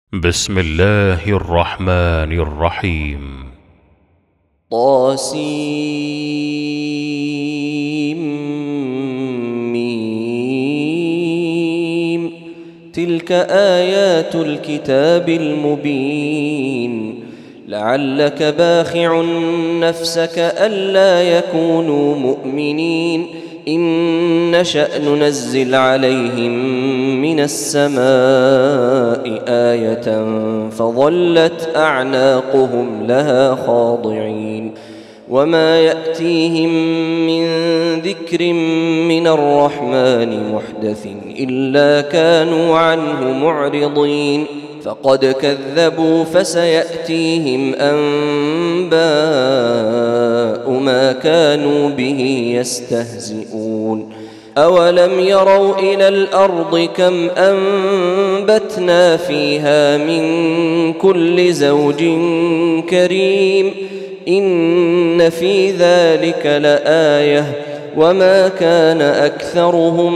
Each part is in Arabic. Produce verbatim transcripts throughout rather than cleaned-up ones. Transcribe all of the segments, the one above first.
بسم الله الرحمن الرحيم. طاسيم. تلك آيات الكتاب المبين. لعلك باخع نفسك ألا يكونوا مؤمنين إن نشأ ننزل عليهم من السماء آية فظلت أعناقهم لها خاضعين وما يأتيهم من ذكر من الرحمن محدث إلا كانوا عنه معرضين فقد كذبوا فسيأتيهم أنباء ما كانوا به يستهزئون أولم يروا إلى الأرض كم أنبتنا فيها من كل زوج كريم إن في ذلك لآية وما كان أكثرهم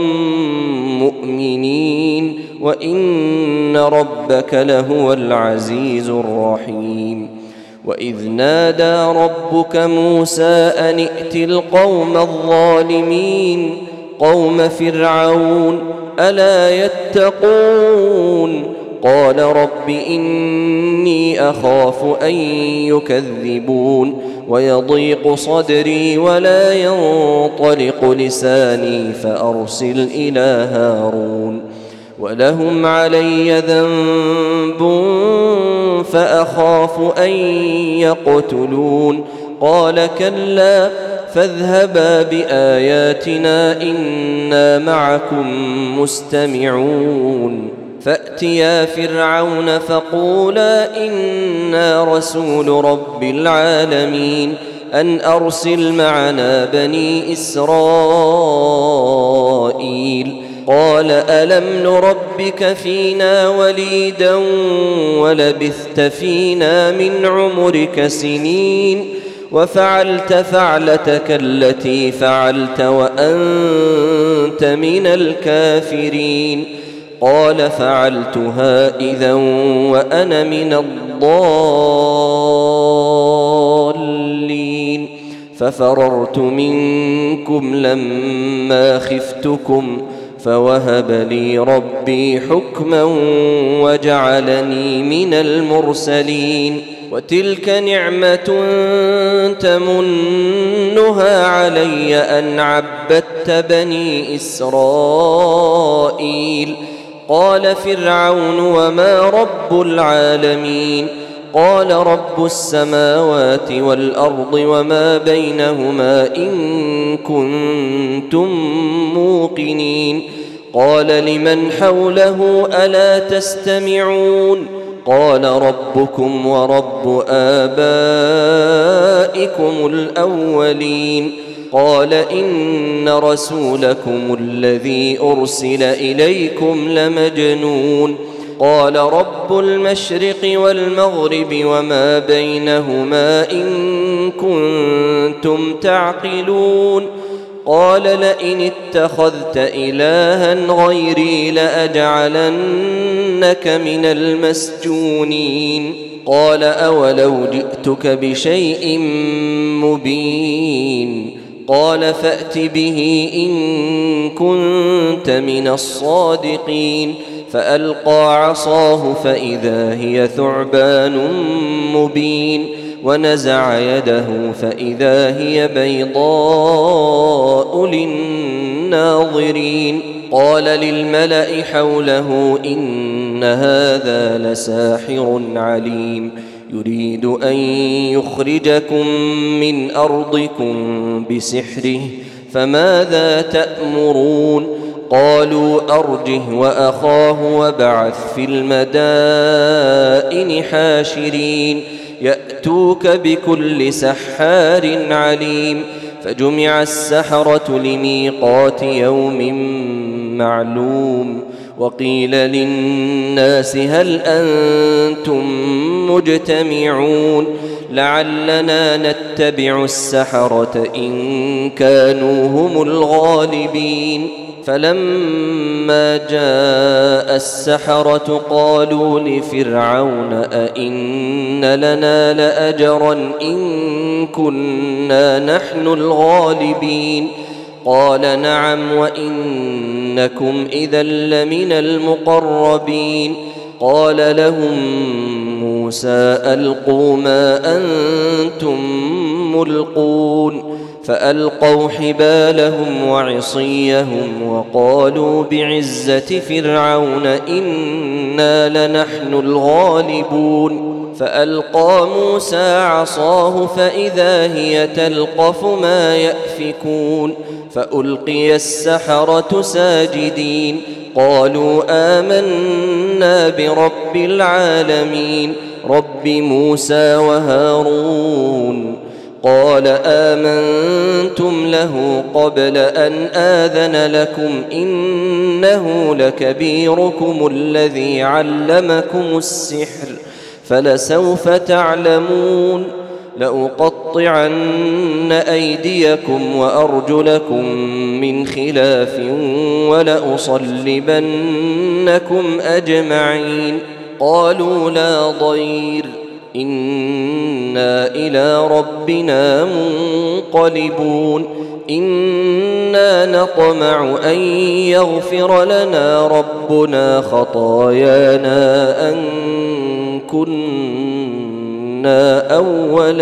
مؤمنين وإن ربك لهو العزيز الرحيم وإذ نادى ربك موسى أن ائت القوم الظالمين قوم فرعون ألا يتقون قال رب إني أخاف أن يكذبون ويضيق صدري ولا ينطلق لساني فأرسل إلى هارون ولهم علي ذنب فأخاف أن يقتلون قال كلا فاذهبا بآياتنا إنا معكم مستمعون فأتيا فرعون فقولا إنا رسول رب العالمين أن أرسل معنا بني إسرائيل قال ألم نربك فينا وليدا ولبثت فينا من عمرك سنين وفعلت فعلتك التي فعلت وأنت من الكافرين قال فعلتها إذا وأنا من الضالين ففررت منكم لما خفتكم فوهب لي ربي حكما وجعلني من المرسلين وتلك نعمة تمنها علي أن عبدت بني إسرائيل قال فرعون وما رب العالمين قال رب السماوات والأرض وما بينهما إن كنتم موقنين قال لمن حوله ألا تستمعون قال ربكم ورب آبائكم الأولين قال إن رسولكم الذي أرسل إليكم لمجنون قال رب المشرق والمغرب وما بينهما إن كنتم تعقلون قال لئن اتخذت إلها غيري لأجعلنك من المسجونين قال أولو جئتك بشيء مبين قال فأت به إن كنت من الصادقين فألقى عصاه فإذا هي ثعبان مبين ونزع يده فإذا هي بيضاء للناظرين قال للملأ حوله إن هذا لساحر عليم يريد أن يخرجكم من أرضكم بسحره فماذا تأمرون قالوا أرجه وأخاه وابعث في المدائن حاشرين يأتوك بكل سحار عليم فجمع السحرة لميقات يوم معلوم وقيل للناس هل أنتم مجتمعون لعلنا نتبع السحرة إن كانوا هم الغالبين فلما جاء السحرة قالوا لفرعون أئن لنا لأجرا إن كنا نحن الغالبين قال نعم وإنكم إذا لمن المقربين قال لهم موسى ألقوا ما أنتم ملقون فألقوا حبالهم وعصيهم وقالوا بعزة فرعون إنا لنحن الغالبون فألقى موسى عصاه فإذا هي تلقف ما يأفكون فألقي السحرة ساجدين قالوا آمنا برب العالمين رب موسى وهارون قال آمنتم له قبل أن آذن لكم إنه لكبيركم الذي علمكم السحر فلسوف تعلمون لأقطعن أيديكم وأرجلكم من خلاف ولأصلبنكم أجمعين قالوا لا ضير إنا إلى ربنا منقلبون إنا نطمع أن يغفر لنا ربنا خطايانا أن كنا أول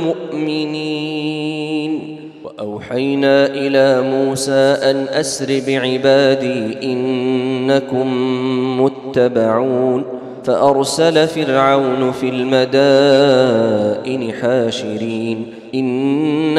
المؤمنين وأوحينا إلى موسى أن أسر بعبادي إنكم متبعون فأرسل فرعون في المدائن حاشرين إن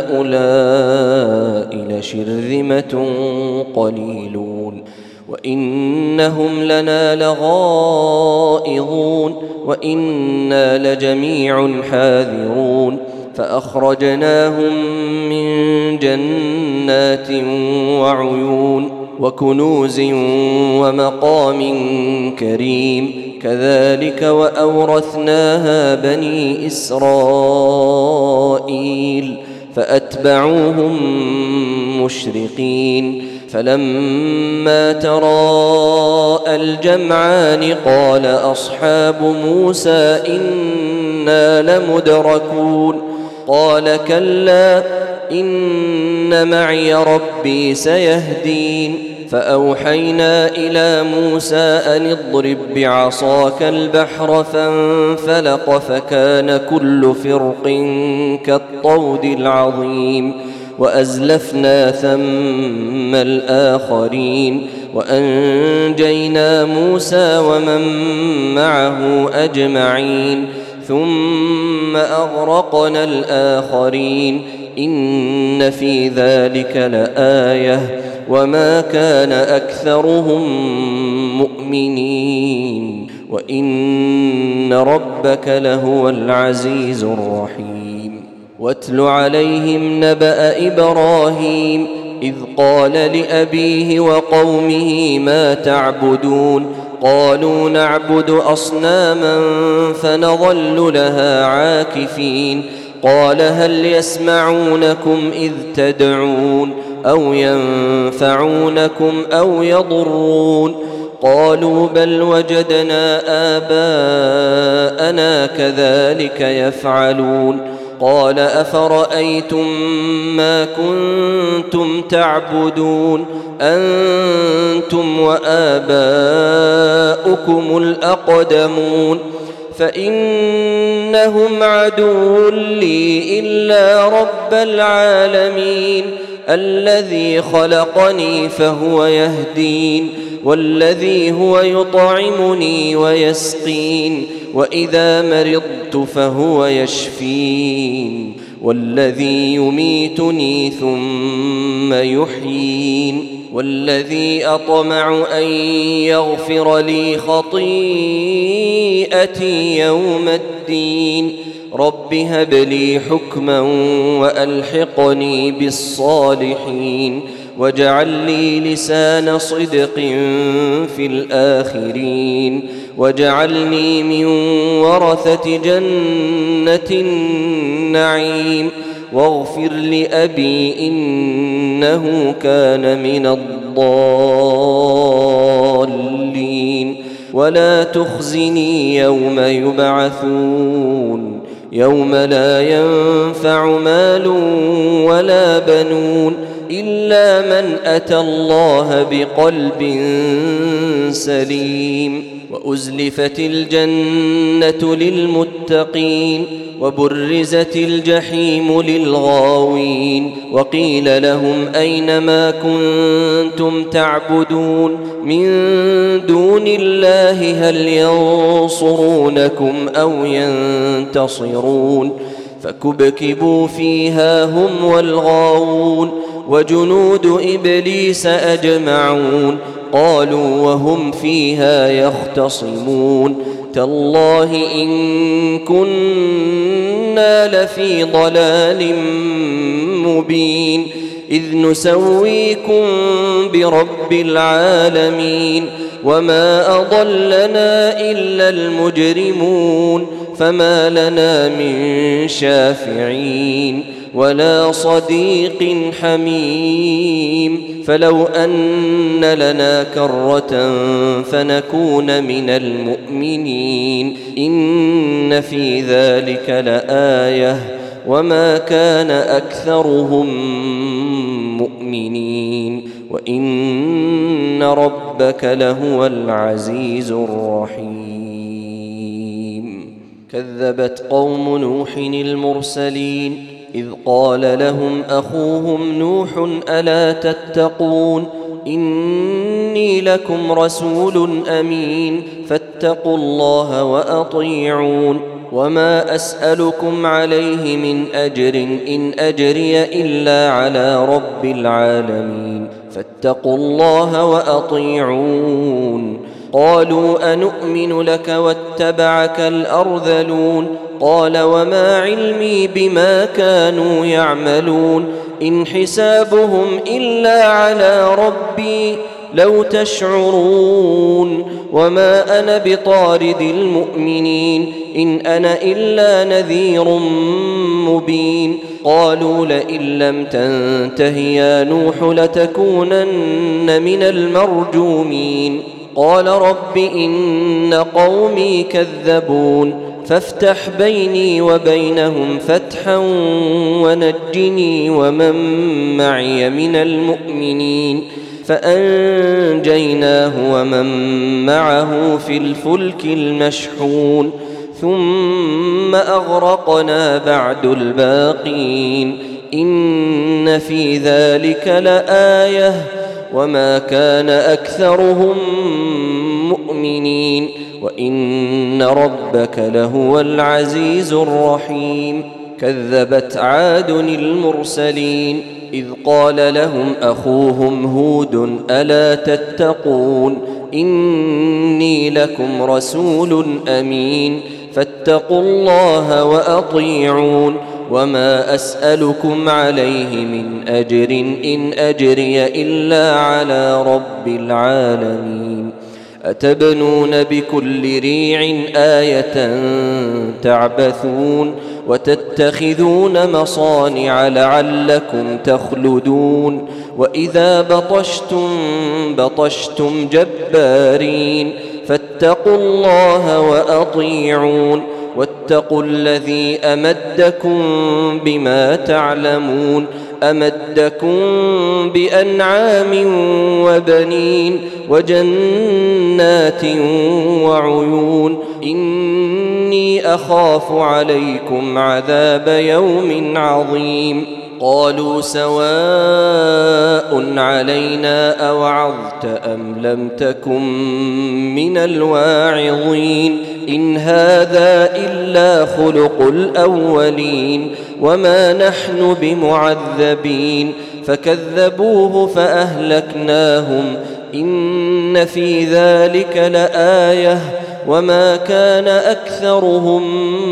هؤلاء لشرذمة قليلون وإنهم لنا لغائظون وإنا لجميع حاذرون فأخرجناهم من جنات وعيون وكنوز ومقام كريم كذلك وأورثناها بني إسرائيل فأتبعوهم مشرقين فلما تراءى الجمعان قال أصحاب موسى إنا لمدركون قال كلا إن معي ربي سيهدين فأوحينا إلى موسى أن اضرب بعصاك البحر فانفلق فكان كل فرق كالطود العظيم وأزلفنا ثم الآخرين وأنجينا موسى ومن معه أجمعين ثم أغرقنا الآخرين إن في ذلك لآية وما كان أكثرهم مؤمنين وإن ربك لهو العزيز الرحيم واتل عليهم نبأ إبراهيم إذ قال لأبيه وقومه ما تعبدون قالوا نعبد أصناما فنظل لها عاكفين قال هل يسمعونكم إذ تدعون أو ينفعونكم أو يضرون قالوا بل وجدنا آباءنا كذلك يفعلون قال أفرأيتم ما كنتم تعبدون أنتم وآباؤكم الأقدمون فإنهم عدو لي إلا رب العالمين الذي خلقني فهو يهدين والذي هو يطعمني ويسقين وإذا مرضت فهو يشفين والذي يميتني ثم يحيين والذي أطمع أن يغفر لي خطيئتي يوم الدين رب هب لي حكما وألحقني بالصالحين واجعل لي لسان صدق في الآخرين واجعلني من ورثة جنة النعيم واغفر لأبي إنه كان من الضالين الضالين ولا تخزني يوم يبعثون يوم لا ينفع مال ولا بنون إلا من أتى الله بقلب سليم وأزلفت الجنة للمتقين وبرزت الجحيم للغاوين وقيل لهم أين ما كنتم تعبدون من دون الله هل ينصرونكم أو ينتصرون فكبكبوا فيها هم والغاوون وجنود إبليس أجمعون قالوا وهم فيها يختصمون تالله إن كنا لفي ضلال مبين إذ نسويكم برب العالمين وما أضلنا إلا المجرمون فما لنا من شافعين ولا صديق حميم فلو أن لنا كرة فنكون من المؤمنين إن في ذلك لآية وما كان أكثرهم مؤمنين وإن ربك لهو العزيز الرحيم كذبت قوم نوح المرسلين إذ قال لهم أخوهم نوح ألا تتقون إني لكم رسول أمين فاتقوا الله وأطيعون وما أسألكم عليه من أجر إن أجري إلا على رب العالمين فاتقوا الله وأطيعون قالوا أنؤمن لك واتبعك الأرذلون قال وما علمي بما كانوا يعملون إن حسابهم إلا على ربي لو تشعرون وما أنا بطارد المؤمنين إن أنا إلا نذير مبين قالوا لئن لم تنته يا نوح لتكونن من المرجومين قال رب إن قومي كذبون فافتح بيني وبينهم فتحا ونجني ومن معي من المؤمنين فأنجيناه ومن معه في الفلك المشحون ثم أغرقنا بعد الباقين إن في ذلك لآية وما كان أكثرهم مؤمنين وإن ربك لهو العزيز الرحيم كذبت عاد المرسلين إذ قال لهم أخوهم هود ألا تتقون إني لكم رسول أمين فاتقوا الله وأطيعون وما أسألكم عليه من أجر إن أجري إلا على رب العالمين أتبنون بكل ريع آية تعبثون وتتخذون مصانع لعلكم تخلدون وإذا بطشتم بطشتم جبارين فاتقوا الله وأطيعون واتقوا الذي أمدكم بما تعلمون أمدكم بأنعام وبنين وجنات وعيون إني أخاف عليكم عذاب يوم عظيم قالوا سواء علينا أوعظت أم لم تكن من الواعظين إن هذا إلا خلق الأولين وما نحن بمعذبين فكذبوه فأهلكناهم إن في ذلك لآية وما كان أكثرهم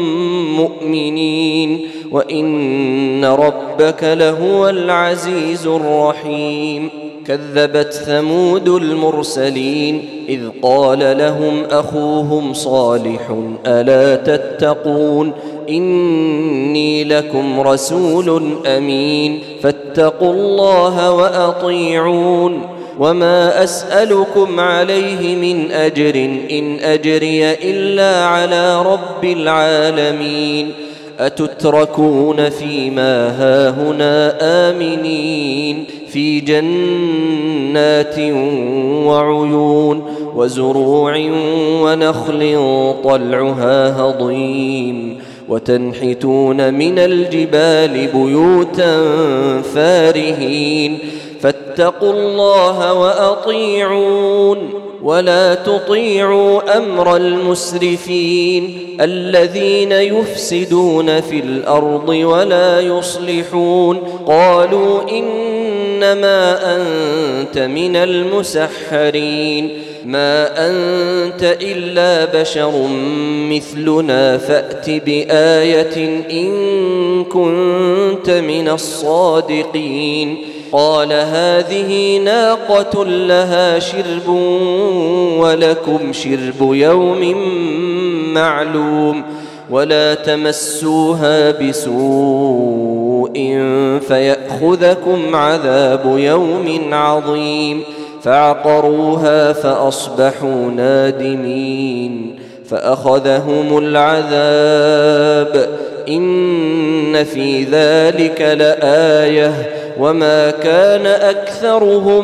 مؤمنين وإن ربك لهو العزيز الرحيم كذبت ثمود المرسلين إذ قال لهم أخوهم صالح ألا تتقون إني لكم رسول أمين فاتقوا الله وأطيعون وما أسألكم عليه من أجر إن أجري إلا على رب العالمين أتتركون فيما هاهنا آمنين في جنات وعيون وزروع ونخل طلعها هضيم وتنحتون من الجبال بيوتا فارهين فاتقوا الله وأطيعون ولا تطيعوا أمر المسرفين الذين يفسدون في الأرض ولا يصلحون قالوا إنما أنت من المسحرين ما أنت إلا بشر مثلنا فأت بآية إن كنت من الصادقين قال هذه ناقة لها شرب ولكم شرب يوم معلوم ولا تمسوها بسوء فيأخذكم عذاب يوم عظيم فعقروها فأصبحوا نادمين فأخذهم العذاب إن في ذلك لآية وما كان أكثرهم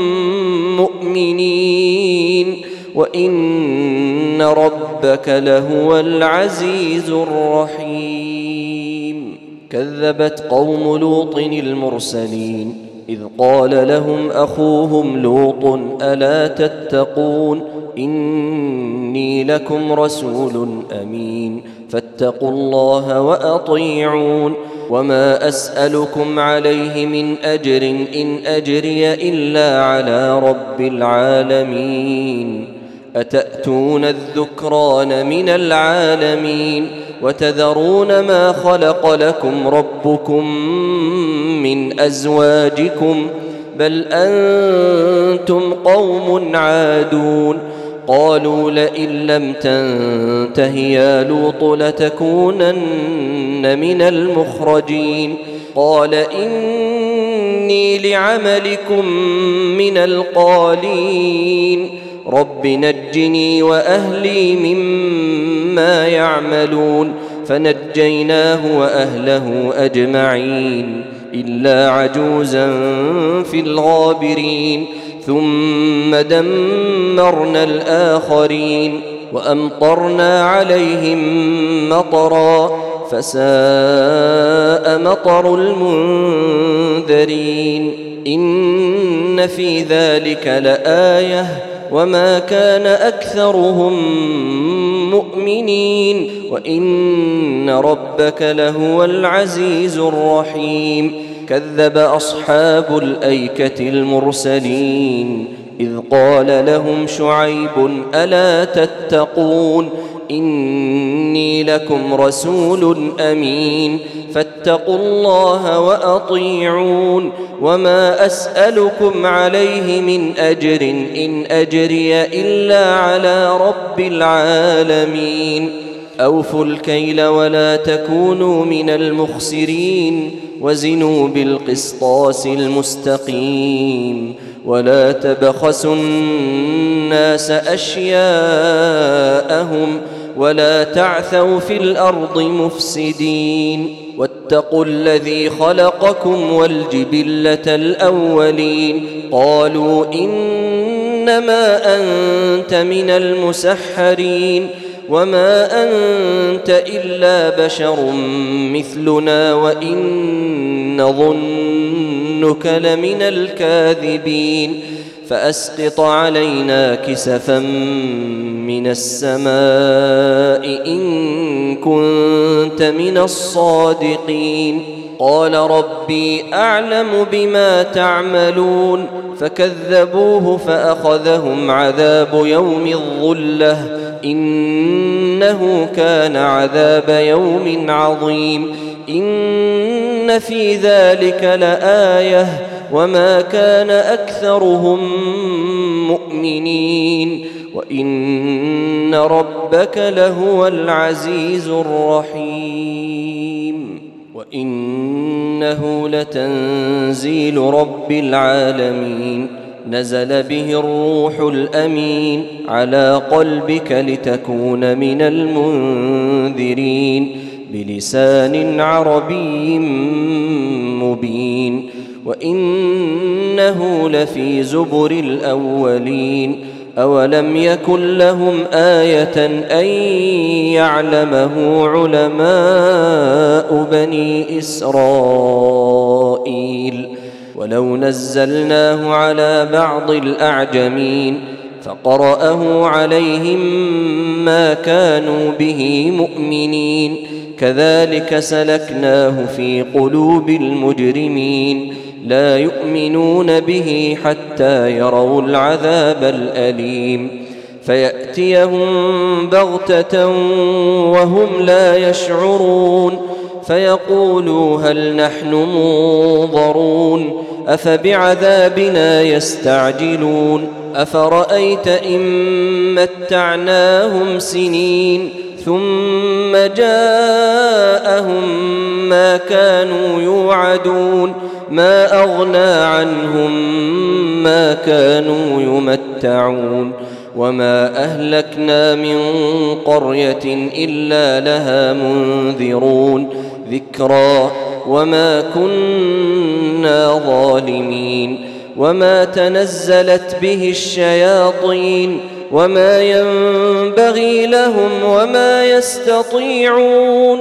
مؤمنين وإن ربك لهو العزيز الرحيم كذبت قوم لوط المرسلين إذ قال لهم أخوهم لوط ألا تتقون إني لكم رسول أمين فاتقوا الله وأطيعون وما أسألكم عليه من أجر إن أجري إلا على رب العالمين أتأتون الذكران من العالمين وتذرون ما خلق لكم ربكم من أزواجكم بل أنتم قوم عادون قالوا لئن لم تنته يا لوط لتكونن من المخرجين قال إني لعملكم من القالين رب نجني وأهلي مما يعملون فنجيناه وأهله أجمعين إلا عجوزا في الغابرين ثم دمرنا الآخرين وأمطرنا عليهم مطرا فساء مطر المنذرين إن في ذلك لآية وما كان أكثرهم مؤمنين وإن ربك لهو العزيز الرحيم كذب أصحاب الأيكة المرسلين إذ قال لهم شعيب ألا تتقون إني لكم رسول أمين فاتقوا الله وأطيعون وما أسألكم عليه من أجر إن أجري إلا على رب العالمين أوفوا الكيل ولا تكونوا من المخسرين وزنوا بالقسطاس المستقيم ولا تبخسوا الناس أشياءهم ولا تعثوا في الأرض مفسدين واتقوا الذي خلقكم والجبلة الأولين قالوا إنما أنت من المسحرين وما أنت إلا بشر مثلنا وإن نظنك لمن الكاذبين فأسقط علينا كسفا من السماء إن كنت من الصادقين قال ربي أعلم بما تعملون فكذبوه فأخذهم عذاب يوم الظلة إنه كان عذاب يوم عظيم إن في ذلك لآية وما كان أكثرهم مؤمنين وإن ربك لهو العزيز الرحيم وإنه لتنزيل رب العالمين نزل به الروح الأمين على قلبك لتكون من المنذرين بلسان عربي مبين وإنه لفي زبر الأولين أولم يكن لهم آية أن يعلمه علماء بني إسرائيل ولو نزلناه على بعض الأعجمين فقرأه عليهم ما كانوا به مؤمنين كذلك سلكناه في قلوب المجرمين لا يؤمنون به حتى يروا العذاب الأليم فيأتيهم بغتة وهم لا يشعرون فيقولوا هل نحن منظرون أفبعذابنا يستعجلون أفرأيت إن متعناهم سنين ثم جاءهم ما كانوا يوعدون ما أغنى عنهم ما كانوا يمتعون وما أهلكنا من قرية إلا لها منذرون ذكرى وما كنا ظالمين وما تنزلت به الشياطين وما ينبغي لهم وما يستطيعون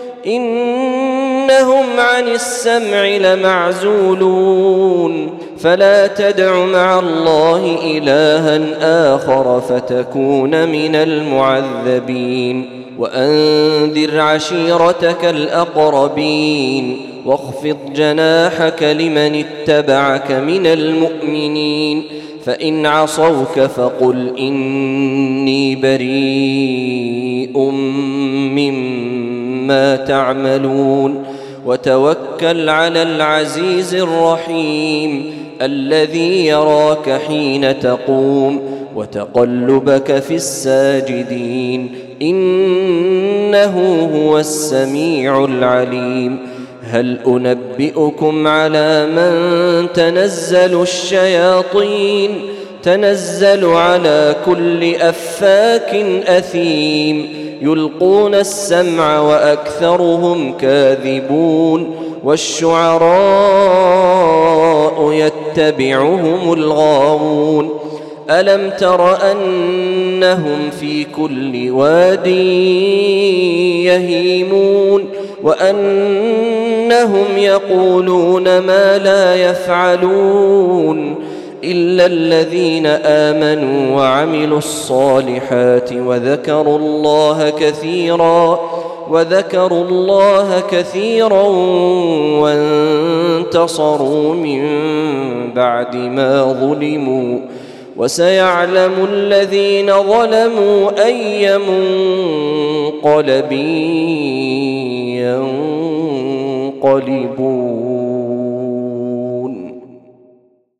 إنهم عن السمع لمعزولون فلا تدع مع الله إلها آخر فتكون من المعذبين وأنذر عشيرتك الأقربين واخفض جناحك لمن اتبعك من المؤمنين فإن عصوك فقل إني بريء مما تعملون وتوكل على العزيز الرحيم الذي يراك حين تقوم وتقلبك في الساجدين إنه هو السميع العليم هل أنبئكم على من تنزل الشياطين تنزل على كل أفاك أثيم يلقون السمع وأكثرهم كاذبون والشعراء يتبعهم الغاوون ألم تر أنهم في كل واد يهيمون وأنهم يقولون ما لا يفعلون إلا الذين آمنوا وعملوا الصالحات وذكروا الله كثيرا وذكروا الله كثيرا وانتصروا من بعد ما ظلموا وسيعلم الذين ظلموا أي منقلب ينقلبون.